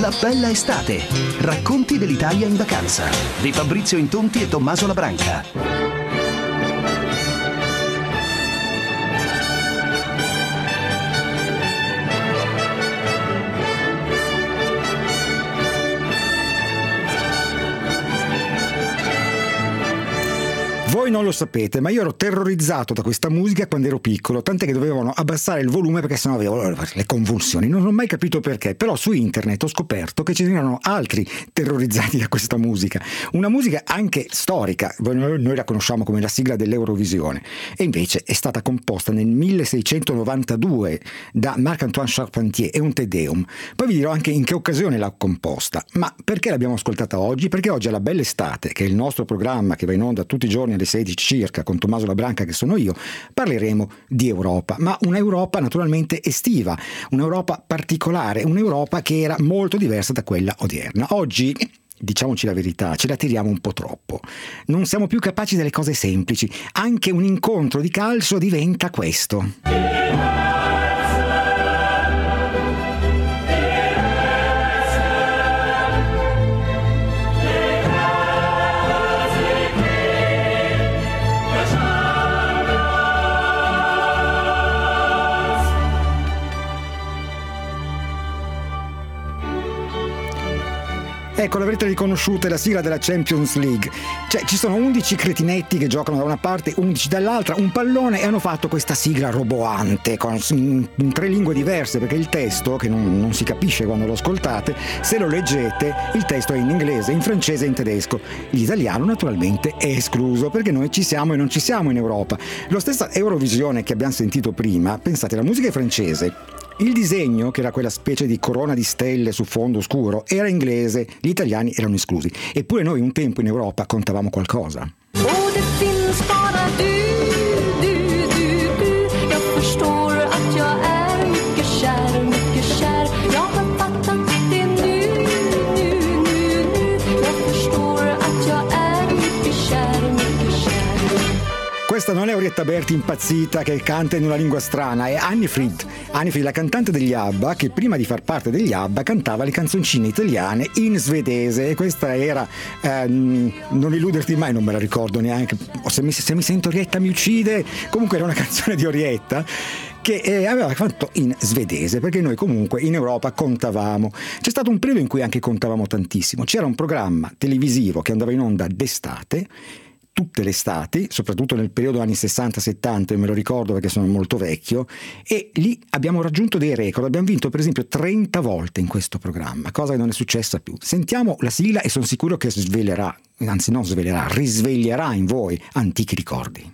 La bella estate. Racconti dell'Italia in vacanza di Fabrizio Intonti e Tommaso Labranca. Voi non lo sapete, ma io ero terrorizzato da questa musica quando ero piccolo, tant'è che dovevano abbassare il volume perché sennò avevo le convulsioni. Non ho mai capito perché, però su internet ho scoperto che ci erano altri terrorizzati da questa musica. Una musica anche storica, noi la conosciamo come la sigla dell'Eurovisione, e invece è stata composta nel 1692 da Marc-Antoine Charpentier, è un Te Deum. Poi vi dirò anche in che occasione l'ha composta, ma perché l'abbiamo ascoltata oggi? Perché oggi alla Bella Estate, che è il nostro programma che va in onda tutti i giorni alle 16 circa con Tommaso Labranca, che sono io, parleremo di Europa, ma un'Europa naturalmente estiva, un'Europa particolare, un'Europa che era molto diversa da quella odierna. Oggi, diciamoci la verità, ce la tiriamo un po' troppo, non siamo più capaci delle cose semplici, anche un incontro di calcio diventa questo. Ecco, l'avrete riconosciuta, è la sigla della Champions League. Cioè, ci sono 11 cretinetti che giocano da una parte, 11 dall'altra, un pallone, e hanno fatto questa sigla roboante in 3 lingue diverse, perché il testo, che non si capisce quando lo ascoltate, se lo leggete, il testo è in inglese, in francese e in tedesco. L'italiano naturalmente è escluso, perché noi ci siamo e non ci siamo in Europa. Lo stesso Eurovisione che abbiamo sentito prima, pensate, la musica è francese. Il disegno, che era quella specie di corona di stelle su fondo scuro, era inglese, gli italiani erano esclusi. Eppure noi un tempo in Europa contavamo qualcosa. Oh, det finns bara du. Jag förstår att jag är mycket kär. Jag har fattat det nu. Jag förstår att jag är mycket kär. Questa non è Orietta Berti impazzita che canta in una lingua strana, è Anni Frid, la cantante degli ABBA, che prima di far parte degli ABBA cantava le canzoncine italiane in svedese, e questa era Non illuderti mai, non me la ricordo neanche, se mi sento Orietta mi uccide, comunque era una canzone di Orietta che aveva fatto in svedese, perché noi comunque in Europa contavamo. C'è stato un periodo in cui anche contavamo tantissimo, c'era un programma televisivo che andava in onda d'estate, tutte le estati, soprattutto nel periodo anni 60-70, io me lo ricordo perché sono molto vecchio, e lì abbiamo raggiunto dei record, abbiamo vinto per esempio 30 volte in questo programma, cosa che non è successa più. Sentiamo la sigla e sono sicuro che risveglierà in voi antichi ricordi.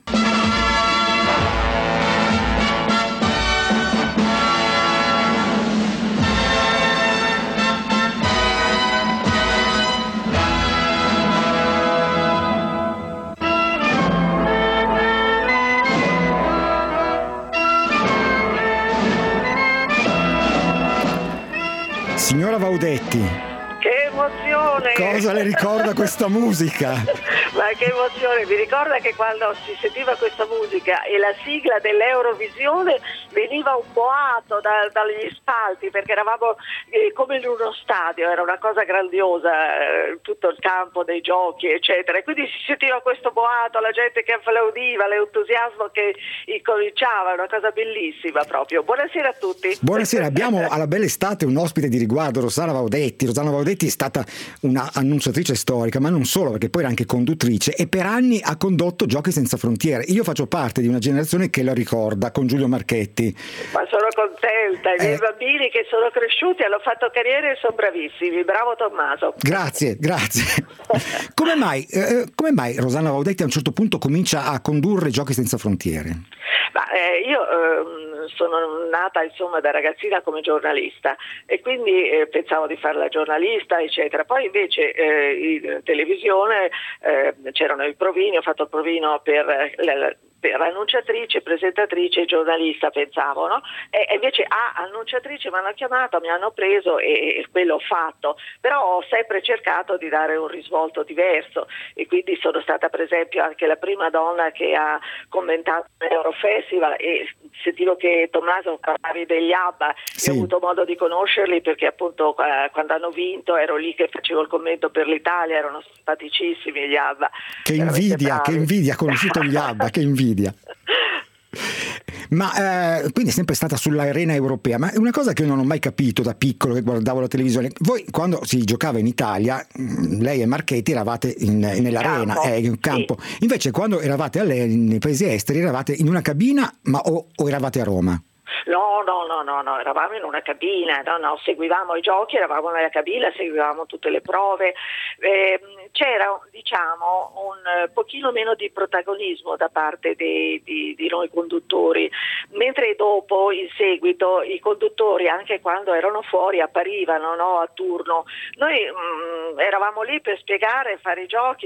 Signora Vaudetti, che emozione! Cosa le ricorda questa musica? Ma che emozione! Mi ricorda che quando si sentiva questa musica e la sigla dell'Eurovisione veniva un boato dagli spalti, perché eravamo come in uno stadio, era una cosa grandiosa, tutto il campo dei giochi eccetera, e quindi si sentiva questo boato, la gente che applaudiva, l'entusiasmo che incominciava, una cosa bellissima proprio. Buonasera a tutti. Buonasera, abbiamo alla Bella Estate un ospite di riguardo, Rossana Vaudetti. Rossana Vaudetti è stata una annunciatrice storica, ma non solo, perché poi era anche conduttrice e per anni ha condotto Giochi senza frontiere. Io faccio parte di una generazione che la ricorda, con Giulio Marchetti. Ma sono contenta, i miei bambini che sono cresciuti hanno fatto carriera e sono bravissimi. Bravo Tommaso. Grazie. Come mai Rossana Vaudetti a un certo punto comincia a condurre Giochi senza frontiere? Io sono nata insomma da ragazzina come giornalista e quindi pensavo di fare la giornalista eccetera, poi invece in televisione c'erano i provini, ho fatto il provino per annunciatrice, presentatrice e giornalista, pensavo, no? E invece annunciatrice mi hanno chiamato, mi hanno preso e quello ho fatto, però ho sempre cercato di dare un risvolto diverso e quindi sono stata per esempio anche la prima donna che ha commentato l'Eurofestival e sentivo che Tommaso parlavi degli ABBA, Sì. io ho avuto modo di conoscerli perché appunto quando hanno vinto ero lì che facevo il commento per l'Italia, erano simpaticissimi gli ABBA. Che veramente invidia, bravi. ha conosciuto gli ABBA, che invidia. Ma quindi è sempre stata sull'arena europea, ma è una cosa che io non ho mai capito da piccolo che guardavo la televisione. Voi quando si giocava in Italia, lei e Marchetti eravate nell'arena, in campo. Sì. Invece quando eravate nei paesi esteri eravate in una cabina, o eravate a Roma? No, eravamo in una cabina, seguivamo i giochi, eravamo nella cabina, seguivamo tutte le prove, c'era diciamo un pochino meno di protagonismo da parte di noi conduttori, mentre dopo in seguito i conduttori anche quando erano fuori apparivano, no, a turno. Noi eravamo lì per spiegare, fare i giochi,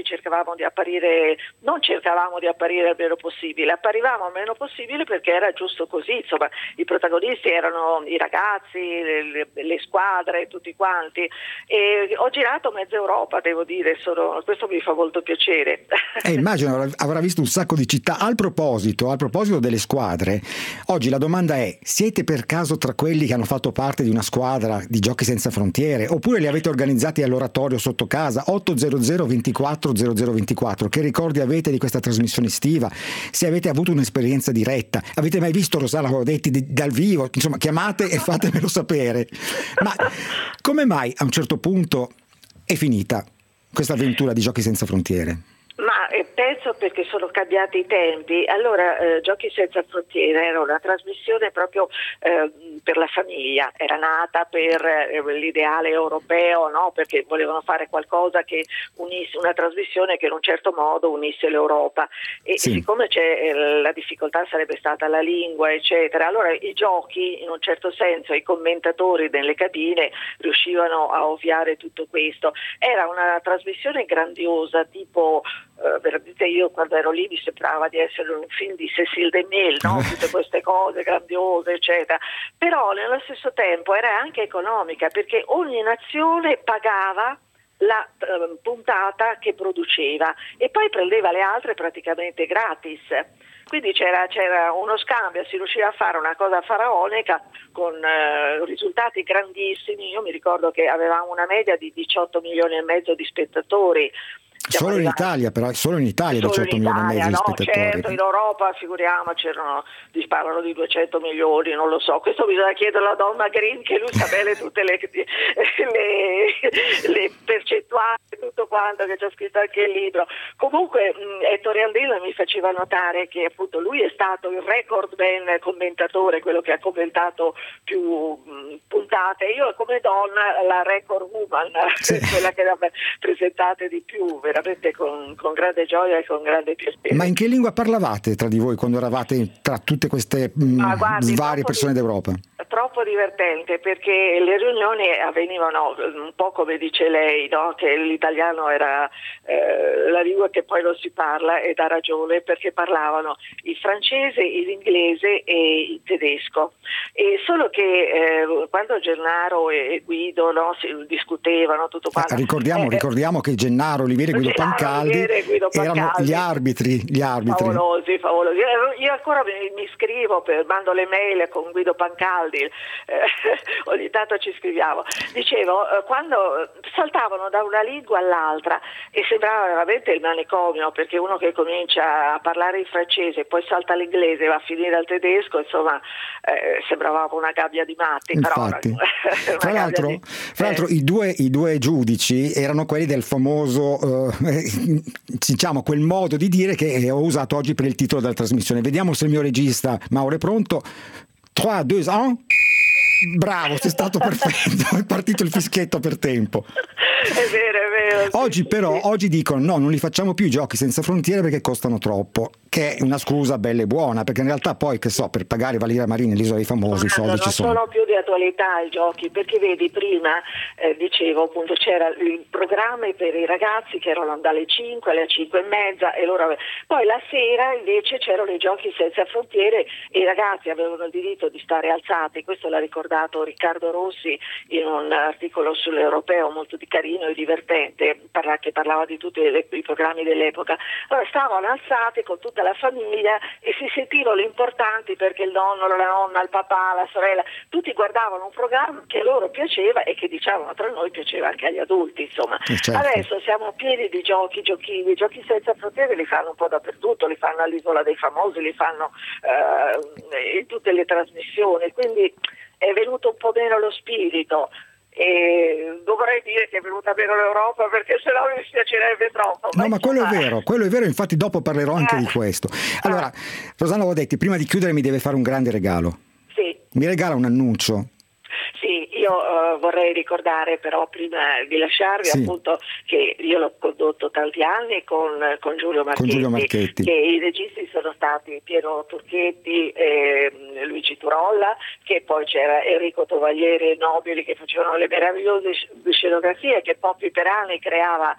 non cercavamo di apparire il meno possibile, apparivamo il meno possibile perché era giusto così, insomma. I protagonisti erano i ragazzi, le squadre, tutti quanti, e ho girato mezza Europa, devo dire, questo mi fa molto piacere. Immagino avrà visto un sacco di città. Al proposito delle squadre, oggi la domanda è: siete per caso tra quelli che hanno fatto parte di una squadra di Giochi Senza Frontiere, oppure li avete organizzati all'oratorio sotto casa? 800 24 0024, che ricordi avete di questa trasmissione estiva? Se avete avuto un'esperienza diretta, avete mai visto Rossana Codetti dal vivo? Insomma, chiamate e fatemelo sapere. Ma come mai a un certo punto è finita questa avventura di Giochi Senza Frontiere? Ma penso perché sono cambiati i tempi. Allora, Giochi Senza Frontiere era una trasmissione proprio per la famiglia, era nata per l'ideale europeo, no? Perché volevano fare qualcosa che unisse, una trasmissione che in un certo modo unisse l'Europa, e Sì. siccome c'è la difficoltà sarebbe stata la lingua, eccetera, allora i giochi, in un certo senso, i commentatori nelle cabine riuscivano a ovviare tutto questo. Era una trasmissione grandiosa, tipo veramente io quando ero lì mi sembrava di essere un film di Cécile DeMille, no? Tutte queste cose grandiose, eccetera, però nello stesso tempo era anche economica, perché ogni nazione pagava la puntata che produceva e poi prendeva le altre praticamente gratis. Quindi c'era uno scambio, si riusciva a fare una cosa faraonica con risultati grandissimi. Io mi ricordo che avevamo una media di 18 milioni e mezzo di spettatori. Solo in Italia, però, solo in Italia 18 milioni e mezzo di spettatori. Certo, in Europa figuriamoci, parlano di 200 milioni, non lo so, questo bisogna chiedere alla donna Green, che lui sa bene tutte le percentuali, tutto quanto, che c'è scritto anche il libro. Comunque Ettore Andino mi faceva notare che appunto lui è stato il record man commentatore, quello che ha commentato più puntate. Io come donna la record woman, sì. Quella che ne ha presentate di più, veramente con grande gioia e con grande piacere. Ma in che lingua parlavate tra di voi quando eravate tra tutte queste varie persone d'Europa? Troppo divertente, perché le riunioni avvenivano un po' come dice lei, no? Che l'italiano era la lingua che poi non si parla, ed ha ragione, perché parlavano il francese, l'inglese e il tedesco. E solo che quando Gennaro e Guido, no, si discutevano tutto quanto. Ricordiamo che Gennaro, Olivieri e Guido Pancaldi erano gli arbitri. Favolosi. Io ancora mi scrivo, mando le mail con Guido Pancaldi, ogni tanto ci scriviamo. Dicevo, quando saltavano da una lingua all'altra e sembrava veramente il manicomio, perché uno che comincia a parlare in francese, poi salta all'inglese e va a finire al tedesco, insomma, sembrava una gabbia di matti. Infatti. Però fra l'altro i due giudici erano quelli del famoso diciamo quel modo di dire che ho usato oggi per il titolo della trasmissione. Vediamo se il mio regista Mauro è pronto. 3, 2, 1. Bravo, sei stato perfetto, è partito il fischietto per tempo. È vero. Oggi però, oggi dicono no, non li facciamo più i Giochi Senza Frontiere perché costano troppo, che è una scusa bella e buona, perché in realtà poi, che so, per pagare Valeria Marini l'Isola dei Famosi i soldi ci sono. Non sono più di attualità i giochi, perché vedi, prima dicevo appunto c'era il programma per i ragazzi che erano dalle 5 alle 5 e mezza, e loro poi la sera invece c'erano i Giochi Senza Frontiere e i ragazzi avevano il diritto di stare alzati. Questo l'ha ricordato Riccardo Rossi in un articolo sull'Europeo molto carino e divertente, che parlava di tutti i programmi dell'epoca. Allora stavano alzati con tutta la famiglia e si sentivano importanti perché il nonno, la nonna, il papà, la sorella, tutti guardavano un programma che a loro piaceva e che diciamo tra noi piaceva anche agli adulti, insomma. Certo. Adesso siamo pieni di giochini, Giochi senza frontiere li fanno un po' dappertutto, li fanno all'Isola dei Famosi, li fanno in tutte le trasmissioni, quindi è venuto un po' meno lo spirito. E dovrei dire che è venuta meno l'Europa perché sennò mi spiacerebbe troppo. No, ma quello è vero, infatti dopo parlerò anche di questo. Allora, Rosanna Vodetti, prima di chiudere mi deve fare un grande regalo. Sì. Mi regala un annuncio. Sì, io vorrei ricordare però prima di lasciarvi appunto che io l'ho condotto tanti anni con Giulio Marchetti, che i registi sono stati Piero Turchetti e Luigi Turolla, che poi c'era Enrico Tovaglieri e Nobili che facevano le meravigliose scenografie, che Poppi Perani creava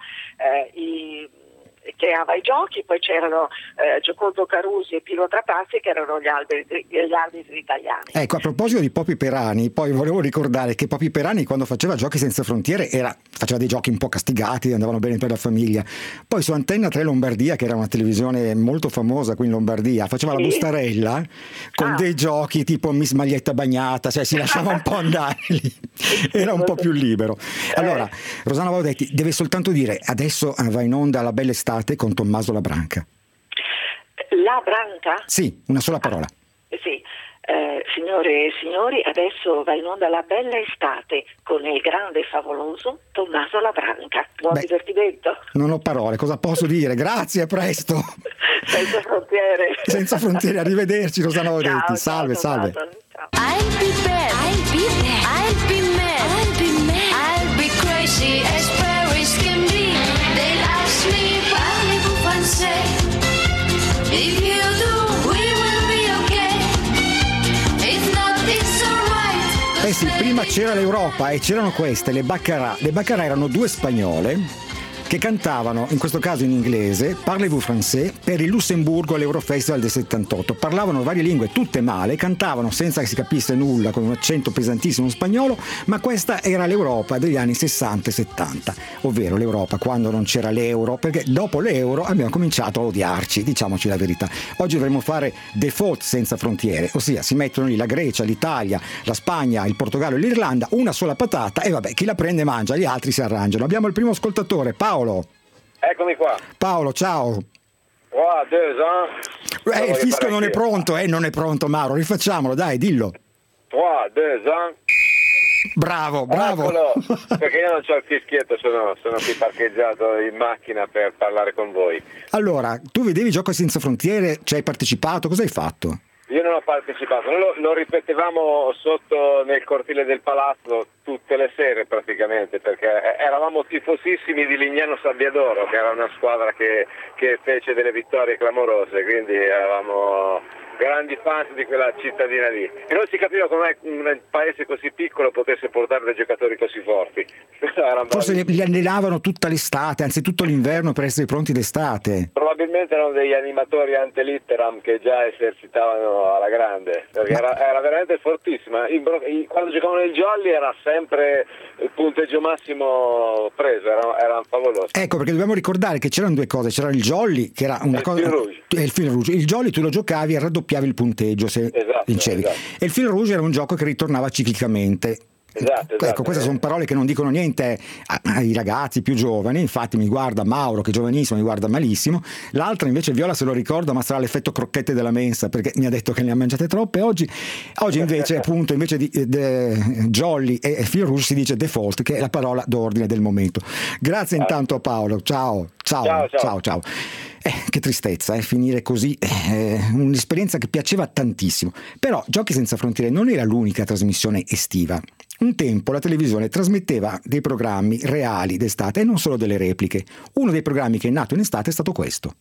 i giochi, poi c'erano Giocondo Carusi e Pino Trapazzi che erano gli arbitri italiani. Ecco, a proposito di Poppi Perani, poi volevo ricordare che Poppi Perani quando faceva Giochi senza frontiere faceva dei giochi un po' castigati, andavano bene per la famiglia. Poi su Antenna 3 Lombardia, che era una televisione molto famosa qui in Lombardia, faceva la bustarella con dei giochi tipo Miss Maglietta Bagnata, cioè si lasciava un po' andare lì, era un po' più libero. Allora, Rosanna Vodetti deve soltanto dire adesso va in onda La Bella Estate con Tommaso La Branca. La Branca? Sì, una sola parola. Sì. Signore e signori, adesso va in onda La Bella Estate con il grande e favoloso Tommaso La Branca. Buon divertimento. Non ho parole, cosa posso dire? Grazie, a presto. Senza frontiere. Senza frontiere, arrivederci Rosanna Vodetti. Salve, salve. Ciao. I'll be bad, I'll be bad, I'll be mad, I'll be mad, I'll be crazy as Paris can be. They'll ask me, parlez-vous français? If you do, we will be okay. If not, it's alright. Eh sì, prima c'era l'Europa e c'erano queste, le Baccarat. Le Baccarat erano due spagnole che cantavano, in questo caso in inglese, Parlez-vous français, per il Lussemburgo all'Eurofestival del 78. Parlavano varie lingue, tutte male, cantavano senza che si capisse nulla, con un accento pesantissimo spagnolo, ma questa era l'Europa degli anni 60 e 70, ovvero l'Europa quando non c'era l'euro, perché dopo l'euro abbiamo cominciato a odiarci, diciamoci la verità. Oggi dovremmo fare default senza frontiere, ossia si mettono lì la Grecia, l'Italia, la Spagna, il Portogallo e l'Irlanda, una sola patata e vabbè, chi la prende mangia, gli altri si arrangiano. Abbiamo il primo ascoltatore, Paolo. Eccomi qua. Paolo, ciao. Il fisco non è pronto, non è pronto, Mauro, rifacciamolo, dai, dillo. 3, 2, 1. Bravo. Eccolo, perché io non c'ho il fischietto, sono qui parcheggiato in macchina per parlare con voi. Allora, tu vedevi Giochi senza frontiere, ci hai partecipato, cosa hai fatto? Io non ho partecipato, noi lo ripetevamo sotto nel cortile del palazzo tutte le sere praticamente, perché eravamo tifosissimi di Lignano Sabbiadoro, che era una squadra che fece delle vittorie clamorose, quindi eravamo grandi fans di quella cittadina lì. E non si capiva come un paese così piccolo potesse portare dei giocatori così forti. Forse li allenavano tutta l'estate, anzi tutto l'inverno per essere pronti d'estate. Probabilmente erano degli animatori ante litteram che già esercitavano alla grande, perché era veramente fortissima. Quando giocavano il Jolly era sempre il punteggio massimo preso, era favoloso. Ecco, perché dobbiamo ricordare che c'erano due cose, c'era il Jolly che era una cosa, il Fil Rouge. Il Jolly tu lo giocavi e raddoppiavi il punteggio se vincevi. Esatto. E il Fil Rouge era un gioco che ritornava ciclicamente. Esatto. Ecco, queste sono parole che non dicono niente ai ragazzi più giovani. Infatti mi guarda Mauro che è giovanissimo, mi guarda malissimo. L'altra invece Viola se lo ricorda, ma sarà l'effetto crocchette della mensa, perché mi ha detto che ne ha mangiate troppe oggi invece appunto invece di Jolly e Fil Rouge si dice default, che è la parola d'ordine del momento. Grazie intanto a Paolo, ciao. Che tristezza finire così, un'esperienza che piaceva tantissimo. Però Giochi senza frontiere non era l'unica trasmissione estiva. Un tempo la televisione trasmetteva dei programmi reali d'estate e non solo delle repliche. Uno dei programmi che è nato in estate è stato questo.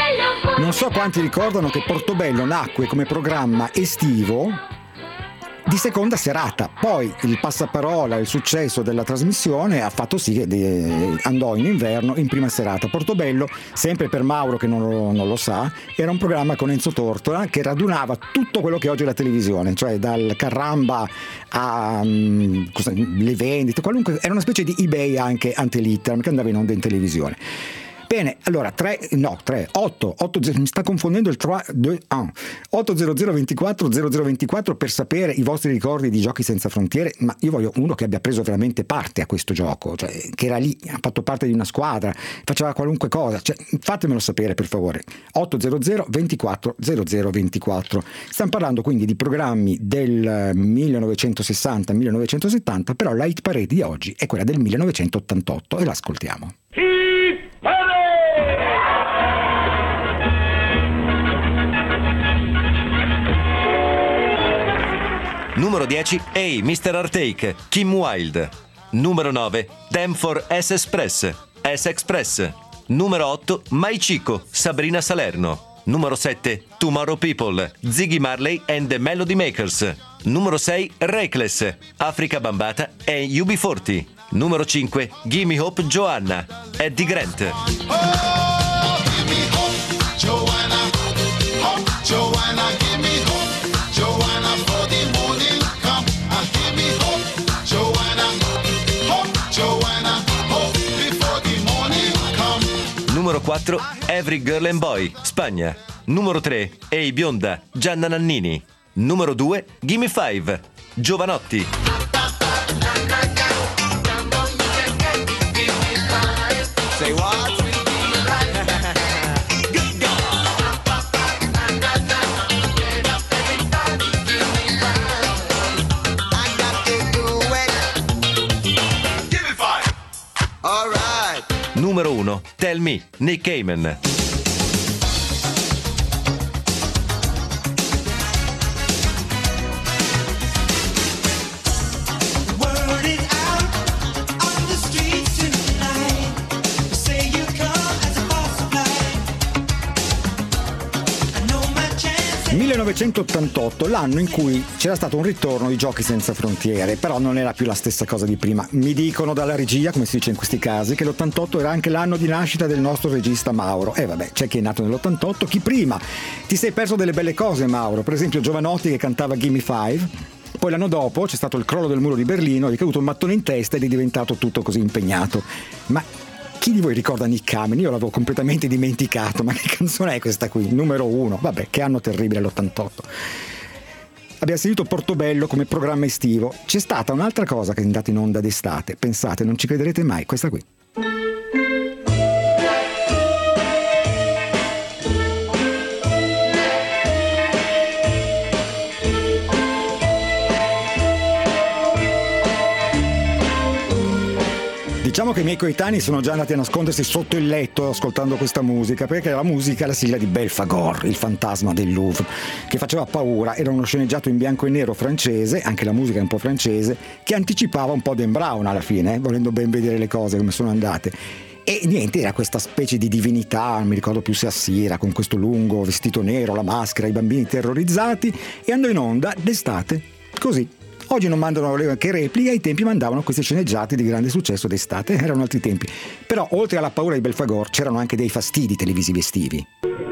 Non so quanti ricordano che Portobello nacque come programma estivo di seconda serata. Poi il passaparola, il successo della trasmissione ha fatto sì che andò in inverno in prima serata. Portobello, sempre per Mauro che non lo sa, era un programma con Enzo Tortora che radunava tutto quello che oggi è la televisione, cioè dal Carramba a le vendite, qualunque, era una specie di eBay anche ante litteram che andava in onda in televisione. Bene, allora 8, mi sta confondendo il 3, 2, 1, 800 24 0024 per sapere i vostri ricordi di Giochi Senza Frontiere, ma io voglio uno che abbia preso veramente parte a questo gioco, cioè che era lì, ha fatto parte di una squadra, faceva qualunque cosa, cioè, fatemelo sapere per favore. 800 24 0024. Stiamo parlando quindi di programmi del 1960-1970, però la hit parade di oggi è quella del 1988 e l'ascoltiamo. Numero 10, Hey Mr. Artake, Kim Wilde. Numero 9, Danforth S-Express. Numero 8, My Chico, Sabrina Salerno. Numero 7, Tomorrow People, Ziggy Marley and the Melody Makers. Numero 6, Reckless, Africa Bambata e UB40. Numero 5, Gimme Hope Joanna, Eddie Grant. Oh, give me hope, Joanna. Hope, Joanna, give me hope, Joanna, for the morning come. Give me hope, Joanna. Hope, Joanna, hope before the morning come. Numero 4, Every Girl and Boy, Spagna. Numero 3, Ehi Bionda, Gianna Nannini. Numero 2, Gimme 5, Giovanotti. Say what? Numero 1, Tell Me, Nick Cayman. Nel 1988, l'anno in cui c'era stato un ritorno di Giochi Senza Frontiere, però non era più la stessa cosa di prima. Mi dicono dalla regia, come si dice in questi casi, che l'88 era anche l'anno di nascita del nostro regista Mauro. Vabbè, c'è chi è nato nell'88, chi prima. Ti sei perso delle belle cose, Mauro, per esempio Giovanotti che cantava Gimme 5. Poi l'anno dopo c'è stato il crollo del muro di Berlino, gli è caduto un mattone in testa ed è diventato tutto così impegnato. Ma chi di voi ricorda Nick Cayman? Io l'avevo completamente dimenticato, ma che canzone è questa qui? Numero 1, vabbè, che anno terribile l'88. Abbiamo sentito Portobello come programma estivo. C'è stata un'altra cosa che è andata in onda d'estate, pensate, non ci crederete mai, questa qui. Diciamo che i miei coetanei sono già andati a nascondersi sotto il letto ascoltando questa musica, perché era la musica, la sigla di Belphegor, il fantasma del Louvre, che faceva paura. Era uno sceneggiato in bianco e nero francese, anche la musica è un po' francese, che anticipava un po' Dan Brown alla fine, volendo ben vedere le cose come sono andate. E niente, era questa specie di divinità, non mi ricordo più se Assira, con questo lungo vestito nero, la maschera, i bambini terrorizzati, e andò in onda d'estate, così. Oggi non mandano che repliche, ai tempi mandavano questi sceneggiati di grande successo d'estate, erano altri tempi. Però oltre alla paura di Belphegor c'erano anche dei fastidi televisivi estivi.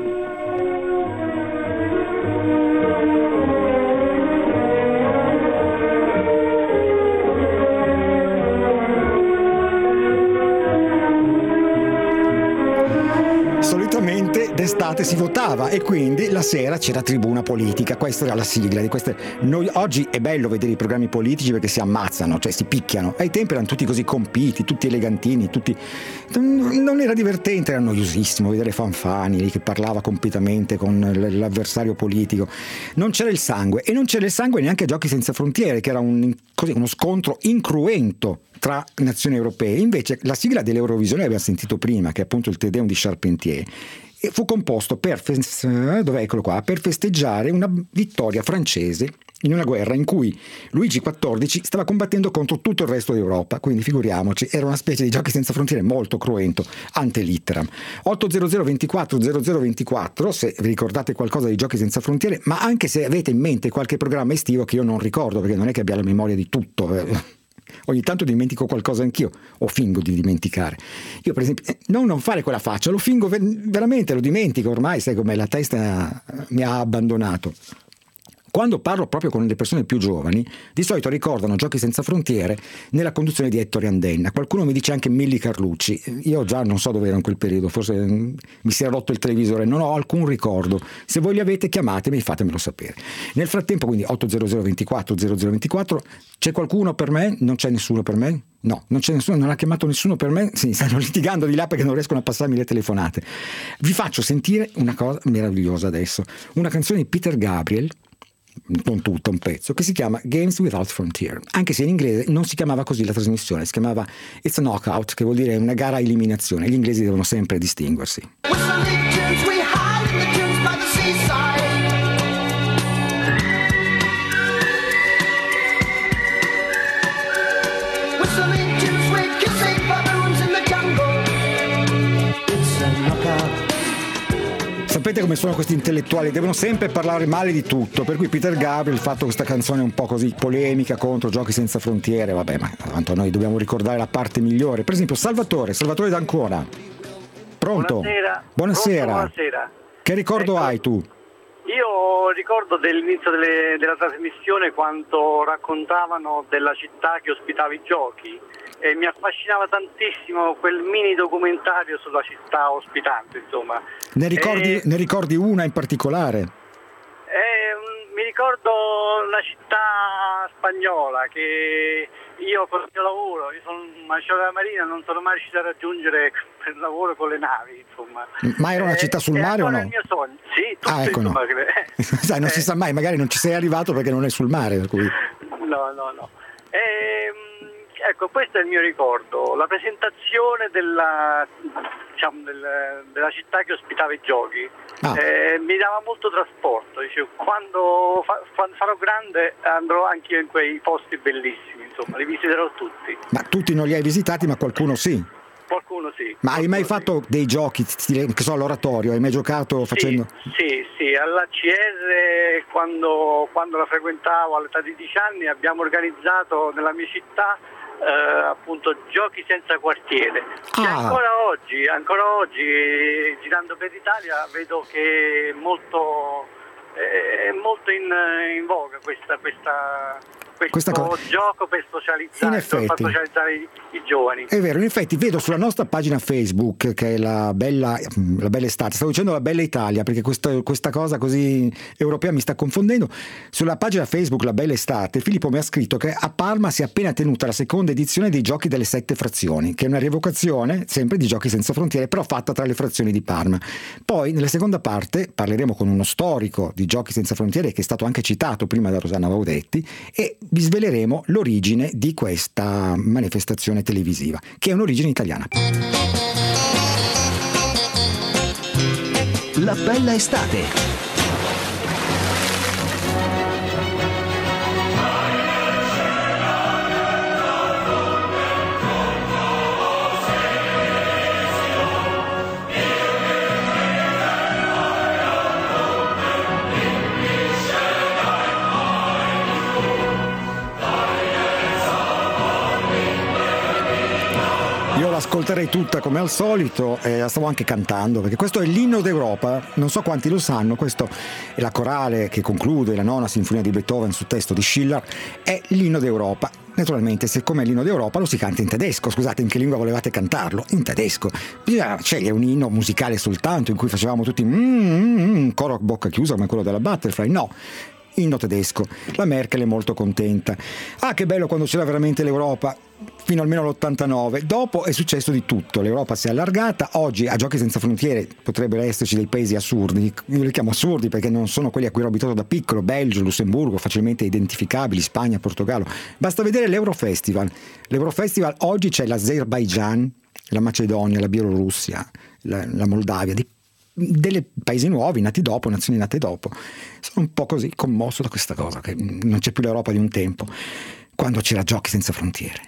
Solitamente d'estate si votava e quindi la sera c'era tribuna politica, questa era la sigla di queste. Oggi è bello vedere i programmi politici perché si ammazzano, cioè si picchiano. Ai tempi erano tutti così compiti, tutti elegantini, tutti. Non era divertente, era noiosissimo vedere Fanfani lì che parlava completamente con l'avversario politico. Non c'era il sangue, e non c'era il sangue neanche a Giochi Senza Frontiere, che era uno scontro incruento tra nazioni europee. Invece la sigla dell'Eurovisione abbiamo sentito prima, che è appunto il Te Deum di Charpentier, e fu composto per festeggiare una vittoria francese in una guerra in cui Luigi XIV stava combattendo contro tutto il resto d'Europa, quindi figuriamoci, era una specie di Giochi senza frontiere molto cruento, ante litteram. 800 24 0024, se vi ricordate qualcosa di Giochi senza frontiere, ma anche se avete in mente qualche programma estivo che io non ricordo, perché non è che abbia la memoria di tutto. Ogni tanto dimentico qualcosa anch'io, o fingo di dimenticare. Io per esempio, non fare quella faccia, lo fingo veramente, lo dimentico, ormai sai com'è, la testa mi ha abbandonato. Quando parlo proprio con le persone più giovani, di solito ricordano Giochi senza frontiere nella conduzione di Ettore Andenna. Qualcuno mi dice anche Milli Carlucci. Io già non so dove ero in quel periodo, forse mi si era rotto il televisore, non ho alcun ricordo. Se voi li avete, chiamatemi e fatemelo sapere. Nel frattempo, quindi 800 24 0024, c'è qualcuno per me? Non c'è nessuno per me? No, non c'è nessuno, non ha chiamato nessuno per me. Sì, stanno litigando di là perché non riescono a passarmi le telefonate. Vi faccio sentire una cosa meravigliosa adesso, una canzone di Peter Gabriel, non tutta, un pezzo, che si chiama Games Without Frontier, anche se in inglese non si chiamava così la trasmissione, si chiamava It's a Knockout, che vuol dire una gara a eliminazione. Gli inglesi devono sempre distinguersi. With some big tunes we hide in the tunes by the seaside. With some big tunes we kill safe baboons in the jungle. It's a knockout. Sapete come sono questi intellettuali, devono sempre parlare male di tutto, per cui Peter Gabriel ha fatto questa canzone un po' così polemica contro Giochi senza frontiere. Vabbè, ma tanto noi dobbiamo ricordare la parte migliore. Per esempio Salvatore D'Ancona, pronto? Buonasera. Buonasera. Che ricordo hai tu? Io ricordo dell'inizio della trasmissione quando raccontavano della città che ospitava i giochi e mi affascinava tantissimo quel mini documentario sulla città ospitante, insomma. Ne ricordi una in particolare? Mi ricordo una città spagnola che io con il mio lavoro, io sono un maresciallo della Marina, non sono mai riuscito a raggiungere per lavoro con le navi, insomma. Ma era una città sul mare o no? È il mio sogno, sì, tutto, ecco, insomma, no. Sai, non si sa mai, magari non ci sei arrivato perché non è sul mare, per cui... No. Ecco, questo è il mio ricordo, la presentazione della città che ospitava i giochi. Mi dava molto trasporto, dicevo, quando sarò grande andrò anche io in quei posti bellissimi, insomma, li visiterò tutti. Ma tutti non li hai visitati, ma qualcuno sì? Qualcuno sì. Ma hai mai fatto dei giochi, che so, all'oratorio? Hai mai giocato facendo... Sì, all'ACS quando la frequentavo all'età di 10 anni abbiamo organizzato nella mia città appunto Giochi senza quartiere. Ancora oggi girando per l'Italia vedo che è molto in voga questo gioco per socializzare i giovani. È vero, in effetti vedo sulla nostra pagina Facebook, che è la bella estate, stavo dicendo la bella Italia perché questa cosa così europea mi sta confondendo. Sulla pagina Facebook La Bella Estate Filippo mi ha scritto che a Parma si è appena tenuta la seconda edizione dei Giochi delle 7 frazioni, che è una rievocazione sempre di Giochi senza frontiere, però fatta tra le frazioni di Parma. Poi nella seconda parte parleremo con uno storico di Giochi senza frontiere che è stato anche citato prima da Rosanna Baudetti e vi sveleremo l'origine di questa manifestazione televisiva, che è un'origine italiana. La Bella Estate. Io l'ascolterei tutta come al solito e la stavo anche cantando perché questo è l'inno d'Europa, non so quanti lo sanno, questo è la corale che conclude la nona sinfonia di Beethoven su testo di Schiller, è l'inno d'Europa. Naturalmente, siccome è l'inno d'Europa lo si canta in tedesco. Scusate, in che lingua volevate cantarlo? In tedesco. Bisogna scegliere un inno musicale soltanto in cui facevamo tutti un coro a bocca chiusa come quello della Butterfly. No, inno tedesco. La Merkel è molto contenta. Ah, che bello quando c'era veramente l'Europa, fino almeno all'89. Dopo è successo di tutto, l'Europa si è allargata. Oggi a Giochi senza frontiere potrebbero esserci dei paesi assurdi. Io li chiamo assurdi perché non sono quelli a cui ero abituato da piccolo: Belgio, Lussemburgo, facilmente identificabili, Spagna, Portogallo. Basta vedere l'Eurofestival. L'Eurofestival oggi c'è l'Azerbaigian, la Macedonia, la Bielorussia, la Moldavia, delle paesi nuovi, nati dopo, nazioni nate dopo. Sono un po' così commosso da questa cosa, che non c'è più l'Europa di un tempo, quando c'era Giochi senza frontiere.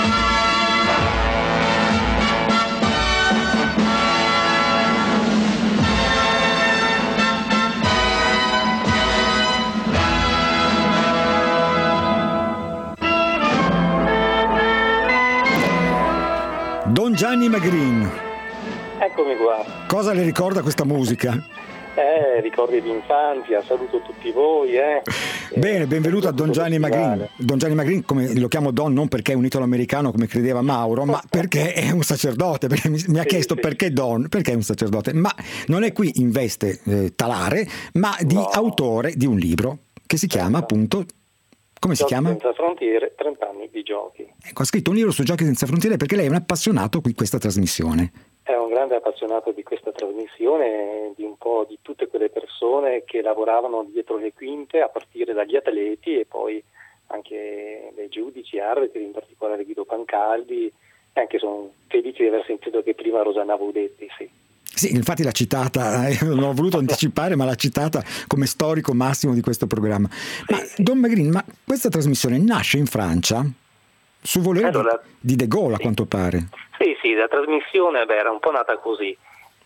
Don Gianni Magrin. Eccomi qua. Cosa le ricorda questa musica? Ricordi di infanzia, saluto tutti voi. Bene, benvenuto a Don Gianni Magrin. Don Gianni Magrin, come lo chiamo Don, non perché è un italo-americano come credeva Mauro, ma perché è un sacerdote, perché mi ha chiesto perché Don, perché è un sacerdote, ma non è qui in veste talare, ma di autore di un libro che si chiama appunto... Come si chiama? Senza frontiere, 30 anni di giochi. Ecco, ha scritto un libro su Giochi senza frontiere perché lei è un appassionato di questa trasmissione. È un grande appassionato di questa trasmissione, di un po' di tutte quelle persone che lavoravano dietro le quinte, a partire dagli atleti e poi anche dai giudici, arbitri, in particolare Guido Pancaldi, e anche sono felice di aver sentito che prima Rosanna Vaudetti, sì. Sì, infatti l'ha citata, non ho voluto anticipare, ma l'ha citata come storico massimo di questo programma. Ma Don Magrin, ma questa trasmissione nasce in Francia su volere di De Gaulle, a quanto pare. Sì, la trasmissione era un po' nata così.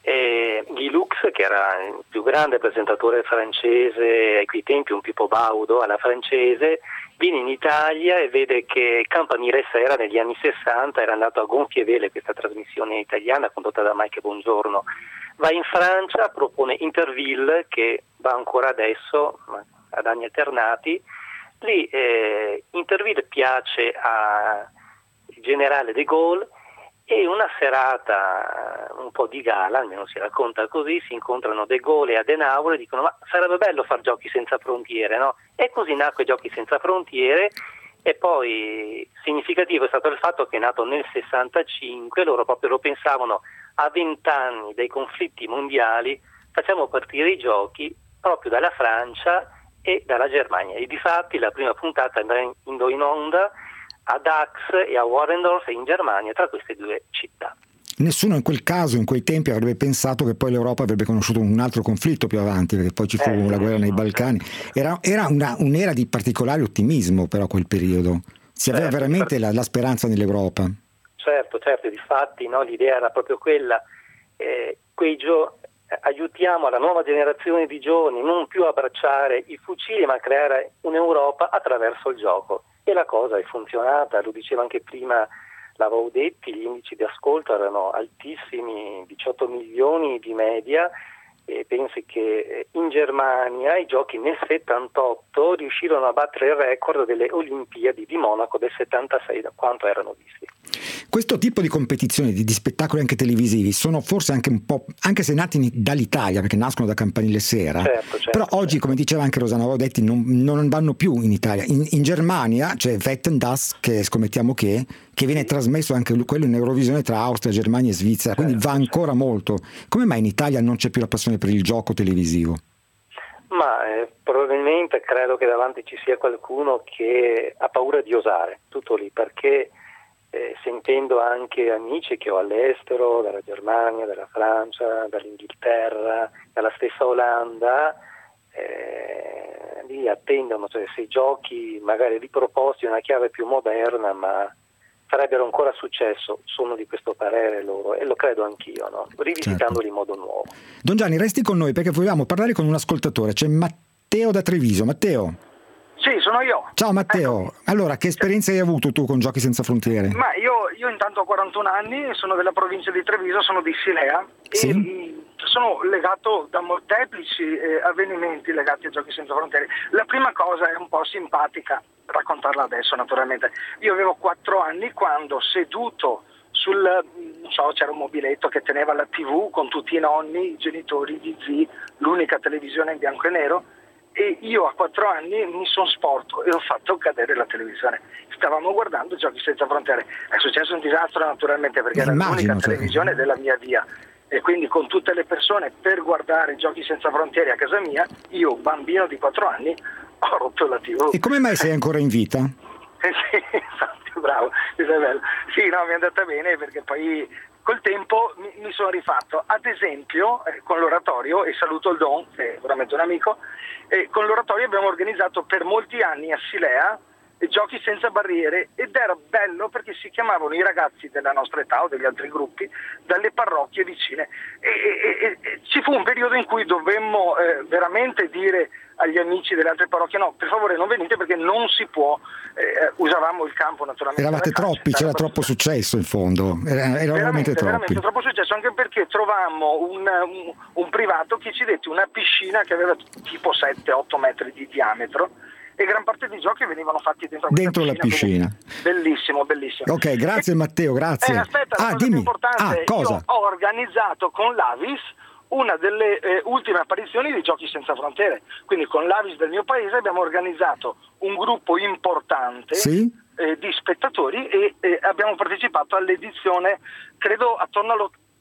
Guy Lux, che era il più grande presentatore francese, a quei tempi un Pippo Baudo alla francese, viene in Italia e vede che Campanile Sera negli anni 60 era andato a gonfie vele questa trasmissione italiana condotta da Mike Bongiorno. Va in Francia, propone Interville, che va ancora adesso ad anni alternati. Lì Interville piace al generale De Gaulle e una serata un po' di gala, almeno si racconta così, si incontrano De Gaulle e Adenauer e dicono ma sarebbe bello far Giochi senza frontiere, no? E così nacque Giochi senza frontiere. E poi significativo è stato il fatto che è nato nel 65, loro proprio lo pensavano a 20 anni dai conflitti mondiali, facciamo partire i giochi proprio dalla Francia e dalla Germania. E difatti la prima puntata andò in onda a Dax e a Warendorf in Germania, tra queste due città. Nessuno in quel caso, in quei tempi, avrebbe pensato che poi l'Europa avrebbe conosciuto un altro conflitto più avanti, perché poi ci fu la guerra nei Balcani. Era un'era di particolare ottimismo, però, quel periodo. Si aveva veramente la speranza nell'Europa. Certo, difatti no, l'idea era proprio quella. Aiutiamo la nuova generazione di giovani non più a abbracciare i fucili, ma a creare un'Europa attraverso il gioco. E la cosa è funzionata, lo diceva anche prima la Vaudetti, gli indici di ascolto erano altissimi, 18 milioni di media, e pensi che in Germania i giochi nel 78 riuscirono a battere il record delle Olimpiadi di Monaco del 76, da quanto erano visti. Questo tipo di competizioni, di spettacoli anche televisivi, sono forse anche un po', anche se nati dall'Italia, perché nascono da Campanile Sera, però oggi, come diceva anche Rosanna Vaudetti, non vanno più in Italia. In Germania c'è Wetten das, che scommettiamo che viene trasmesso anche quello in Eurovisione tra Austria, Germania e Svizzera, quindi va ancora molto. Come mai in Italia non c'è più la passione per il gioco televisivo? Ma probabilmente credo che davanti ci sia qualcuno che ha paura di osare, tutto lì, perché sentendo anche amici che ho all'estero, dalla Germania, dalla Francia, dall'Inghilterra, dalla stessa Olanda, lì attendono, cioè se i giochi magari riproposti in una chiave più moderna, ma sarebbero ancora successo, sono di questo parere loro e lo credo anch'io, no? Rivisitandoli in modo nuovo. Don Gianni, resti con noi perché vogliamo parlare con un ascoltatore, c'è Matteo da Treviso. Matteo? Sì, sono io. Ciao Matteo, ecco. Allora che esperienza hai avuto tu con Giochi senza frontiere? Ma io intanto ho 41 anni, sono della provincia di Treviso, sono di Silea e sono legato da molteplici avvenimenti legati a Giochi senza frontiere. La prima cosa è un po' simpatica, raccontarla adesso naturalmente. Io avevo 4 anni quando, seduto c'era un mobiletto che teneva la TV con tutti i nonni, i genitori di zii, l'unica televisione in bianco e nero, e io a 4 anni mi sono sporto e ho fatto cadere la televisione. Stavamo guardando Giochi senza frontiere. È successo un disastro naturalmente perché era l'unica televisione della mia via, e quindi con tutte le persone per guardare Giochi senza frontiere a casa mia, io bambino di 4 anni ho rotto la TV. E come mai sei ancora in vita? Sì, infatti, bravo, è bello. Sì, no, mi è andata bene perché poi col tempo mi sono rifatto. Ad esempio, con l'oratorio, e saluto il Don, che è veramente un amico, con l'oratorio abbiamo organizzato per molti anni a Silea giochi senza barriere, ed era bello perché si chiamavano i ragazzi della nostra età o degli altri gruppi dalle parrocchie vicine, e ci fu un periodo in cui dovemmo veramente dire agli amici delle altre parrocchie: no, per favore non venite perché non si può. Usavamo il campo naturalmente. Eravate troppi, c'era troppo successo in fondo, era veramente troppi. Veramente troppo successo, anche perché trovammo un privato che ci dette una piscina che aveva tipo 7-8 metri di diametro, e gran parte dei giochi venivano fatti dentro la piscina. Bellissimo. Ok, grazie Matteo, grazie. Aspetta, dimmi. importante, cosa? Io ho organizzato con l'Avis una delle ultime apparizioni di Giochi Senza Frontiere, quindi con l'Avis del mio paese abbiamo organizzato un gruppo importante di spettatori, e abbiamo partecipato all'edizione, credo attorno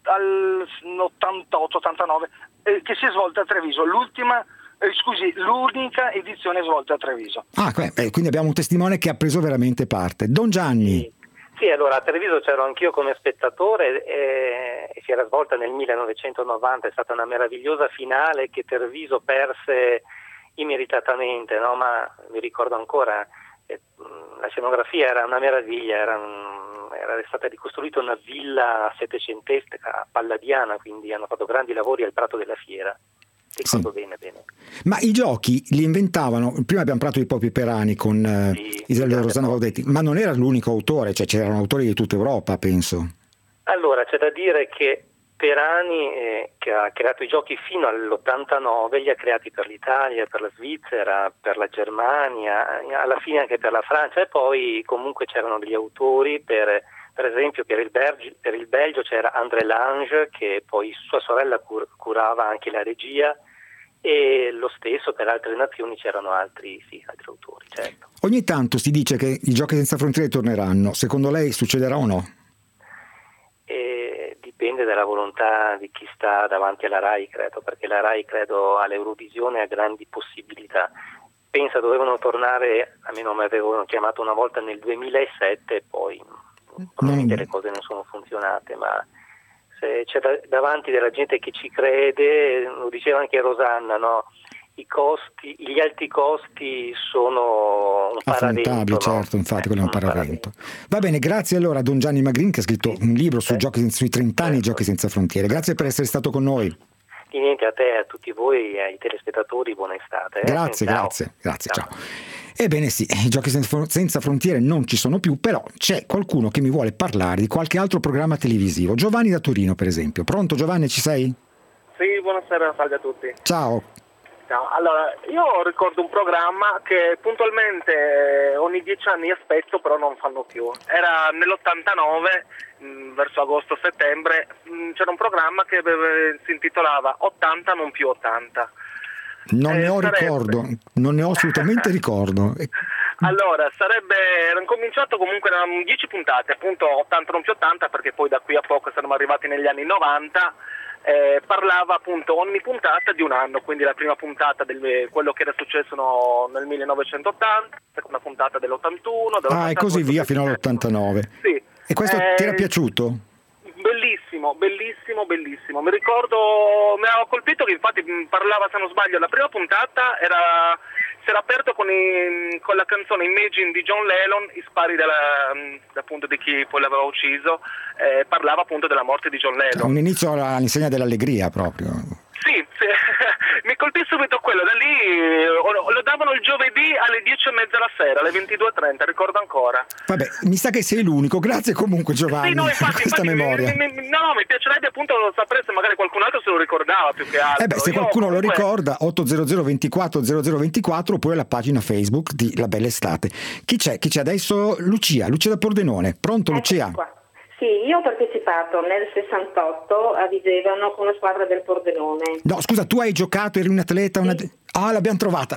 all'88-89, che si è svolta a Treviso, l'unica edizione svolta a Treviso. Quindi abbiamo un testimone che ha preso veramente parte. Don Gianni. Sì, allora a Treviso c'ero anch'io come spettatore, e si era svolta nel 1990, è stata una meravigliosa finale che Treviso perse immeritatamente, no? Ma mi ricordo ancora, la scenografia era una meraviglia, era stata ricostruita una villa settecentesca palladiana, quindi hanno fatto grandi lavori al Prato della Fiera. Ricordo bene. Ma i giochi li inventavano, prima abbiamo parlato di Popi Perani con Rosanna Baudetti, ma non era l'unico autore, cioè c'erano autori di tutta Europa, penso. Allora, c'è da dire che Perani, che ha creato i giochi fino all'89, li ha creati per l'Italia, per la Svizzera, per la Germania, alla fine anche per la Francia, e poi comunque c'erano degli autori per esempio per il Belgio c'era André Lange, che poi sua sorella curava anche la regia, e lo stesso per altre nazioni c'erano altri autori, certo. Ogni tanto si dice che i Giochi Senza Frontiere torneranno, secondo lei succederà o no? Dipende dalla volontà di chi sta davanti alla RAI, credo, perché la RAI, credo, all'Eurovision ha grandi possibilità. Pensa dovevano tornare, almeno mi avevano chiamato una volta nel 2007, e poi probabilmente le cose non sono funzionate, ma se c'è davanti della gente che ci crede, lo diceva anche Rosanna, no? Gli alti costi sono un paravento. Certo, infatti quello è un paravento. Va bene, grazie allora a Don Gianni Magrin, che ha scritto un libro sui 30 anni Giochi Senza Frontiere. Grazie per essere stato con noi. Di niente, a te, a tutti voi e ai telespettatori, buona estate. Grazie, ciao. Ebbene sì, i Giochi Senza Frontiere non ci sono più, però c'è qualcuno che mi vuole parlare di qualche altro programma televisivo. Giovanni da Torino, per esempio. Pronto Giovanni, ci sei? Sì, buonasera, salve a tutti. Ciao. Allora, io ricordo un programma che puntualmente ogni 10 anni aspetto, però non fanno più. Era nell'89, verso agosto-settembre, c'era un programma che si intitolava 80 non più 80. Non ne ho assolutamente ricordo. Allora, era incominciato comunque da 10 puntate, appunto 80 non più 80, perché poi da qui a poco siamo arrivati negli anni 90. Parlava appunto ogni puntata di un anno, quindi la prima puntata di quello che era successo nel 1980, la seconda puntata dell'81, e così via fino all'89. Sì. E questo ti era piaciuto? Bellissimo. Mi ricordo, mi ha colpito che infatti parlava, se non sbaglio, la prima puntata si era aperto con la canzone Imagine di John Lennon, i spari appunto di chi poi l'aveva ucciso, parlava appunto della morte di John Lennon. Un inizio all'insegna dell'allegria proprio. Sì, mi colpì subito quello, da lì lo davano il giovedì alle 10:30 la sera, alle 22:30, ricordo ancora. Vabbè, mi sa che sei l'unico, grazie comunque Giovanni per questa memoria. Mi piacerebbe appunto sapere se magari qualcun altro se lo ricordava più che altro. Se qualcuno lo ricorda, 800 24 0024, oppure la pagina Facebook di La Bella Estate. Chi c'è adesso? Lucia da Pordenone. Pronto Lucia? Qua. Sì, io ho partecipato nel 68 a Vigevano con la squadra del Pordenone. No, scusa, tu hai giocato, eri un atleta? Sì. L'abbiamo trovata.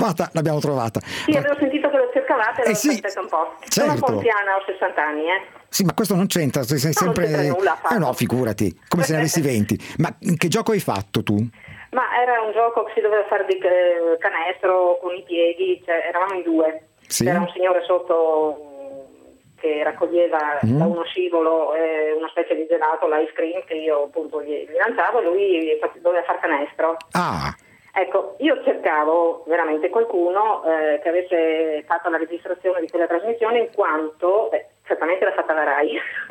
Sì, avevo sentito che lo cercavate, aspetta un po'. Certo. Sono un po' anziana, ho 60 anni, Sì, ma questo non c'entra, sei sempre... Non c'entra nulla. No, figurati, come se ne avessi 20. Ma che gioco hai fatto tu? Ma era un gioco che si doveva fare di canestro con i piedi, cioè eravamo in due. Sì. C'era un signore sotto che raccoglieva da uno scivolo una specie di gelato, l'ice cream, che io appunto gli lanciavo, e lui doveva far canestro. Ecco, io cercavo veramente qualcuno che avesse fatto la registrazione di quella trasmissione, in quanto certamente l'ha fatta la RAI.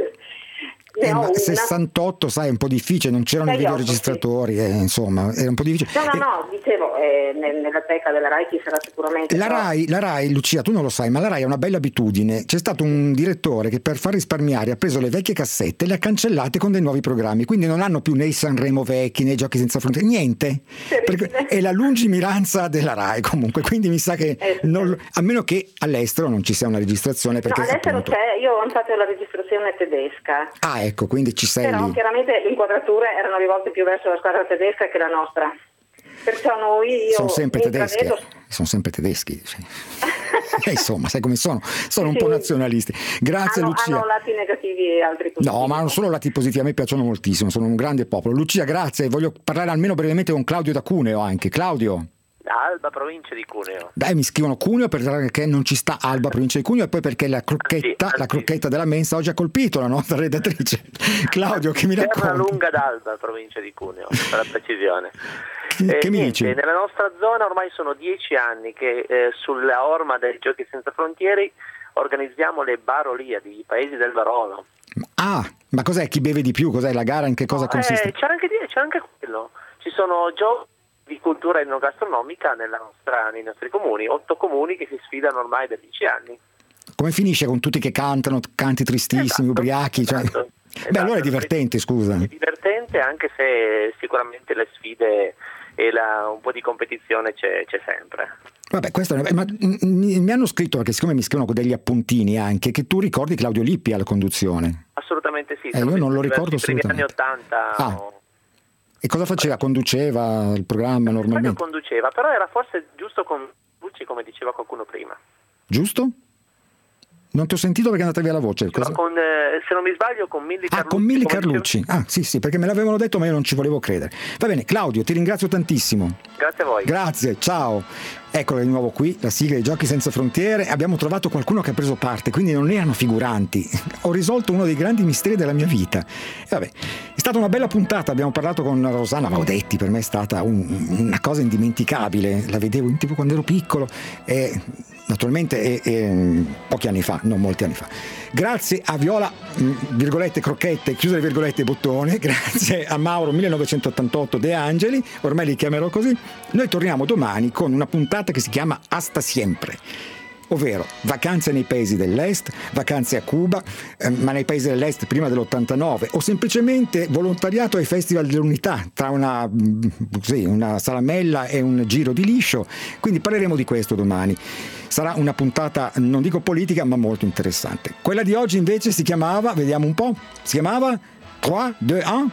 Ma 68, sai, è un po' difficile, non c'erano i videoregistratori, insomma, era un po' difficile. No, dicevo, nella teca della RAI ci sarà sicuramente. La RAI, Lucia, tu non lo sai, ma la RAI ha una bella abitudine. C'è stato un direttore che per far risparmiare ha preso le vecchie cassette e le ha cancellate con dei nuoi programmi, quindi non hanno più né i Sanremo vecchi né i Giochi senza frontiere, niente. È la lungimiranza della RAI comunque, quindi mi sa che a meno che all'estero non ci sia una registrazione, perché all'estero c'è, io ho fatto la registrazione tedesca. Ecco, quindi ci sei però lì. Chiaramente le inquadrature erano rivolte più verso la squadra tedesca che la nostra, perciò sono sempre tedeschi, insomma, sai come sono un po' nazionalisti. Grazie Lucia. Hanno lati negativi e altri positivi. No, ma non solo lati positivi, a me piacciono moltissimo, sono un grande popolo. Lucia, grazie, voglio parlare almeno brevemente con Claudio da Cuneo anche. Claudio. Alba, provincia di Cuneo. Dai, mi scrivono Cuneo perché non ci sta Alba, provincia di Cuneo, e poi perché la crocchetta della mensa oggi ha colpito la nostra redattrice. Claudio, che mi racconti? Terra Lunga d'Alba, provincia di Cuneo, per la precisione. Che mi dici? Nella nostra zona ormai sono 10 anni che sulla orma dei Giochi senza frontiere organizziamo le Baroliadi, i paesi del Barolo. Ma cos'è? Chi beve di più? Cos'è la gara? In che cosa consiste? C'è anche quello. Ci sono giochi di cultura enogastronomica nei nostri comuni, 8 comuni che si sfidano ormai da 10 anni. Come finisce con tutti che cantano, canti tristissimi, ubriachi? Esatto. Beh, allora è divertente, scusa. È divertente, anche se sicuramente le sfide e un po' di competizione c'è sempre. Vabbè, ma mi hanno scritto, perché siccome mi scrivono con degli appuntini anche, che tu ricordi Claudio Lippi alla conduzione. Assolutamente sì. Io non lo ricordo assolutamente. Negli anni 80. E cosa faceva? Conduceva il programma normalmente? Conduceva, però era forse giusto con Lucci, come diceva qualcuno prima. Giusto? Non ti ho sentito perché è andata via la voce. Se non mi sbaglio con Milli Carlucci. Con Milli Carlucci. Sì, perché me l'avevano detto ma io non ci volevo credere. Va bene, Claudio, ti ringrazio tantissimo. Grazie a voi. Grazie, ciao. Eccola di nuovo qui, la sigla dei Giochi senza frontiere. Abbiamo trovato qualcuno che ha preso parte, quindi non erano figuranti. Ho risolto uno dei grandi misteri della mia vita. Vabbè, è stata una bella puntata, abbiamo parlato con Rosanna Vaudetti, per me è stata una cosa indimenticabile. La vedevo in TV quando ero piccolo e naturalmente pochi anni fa, non molti anni fa. Grazie a Viola, virgolette crocchette, chiuse le virgolette bottone, grazie a Mauro 1988 De Angeli, ormai li chiamerò così. Noi torniamo domani con una puntata che si chiama Hasta Siempre, ovvero vacanze nei paesi dell'est, vacanze a Cuba, ma nei paesi dell'est prima dell'89, o semplicemente volontariato ai Festival dell'Unità, tra una salamella e un giro di liscio. Quindi parleremo di questo domani. Sarà una puntata, non dico politica, ma molto interessante. Quella di oggi invece si chiamava, vediamo un po', si chiamava 3, 2, 1.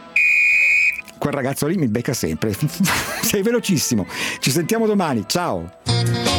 Quel ragazzo lì mi becca sempre. Sei velocissimo. Ci sentiamo domani. Ciao.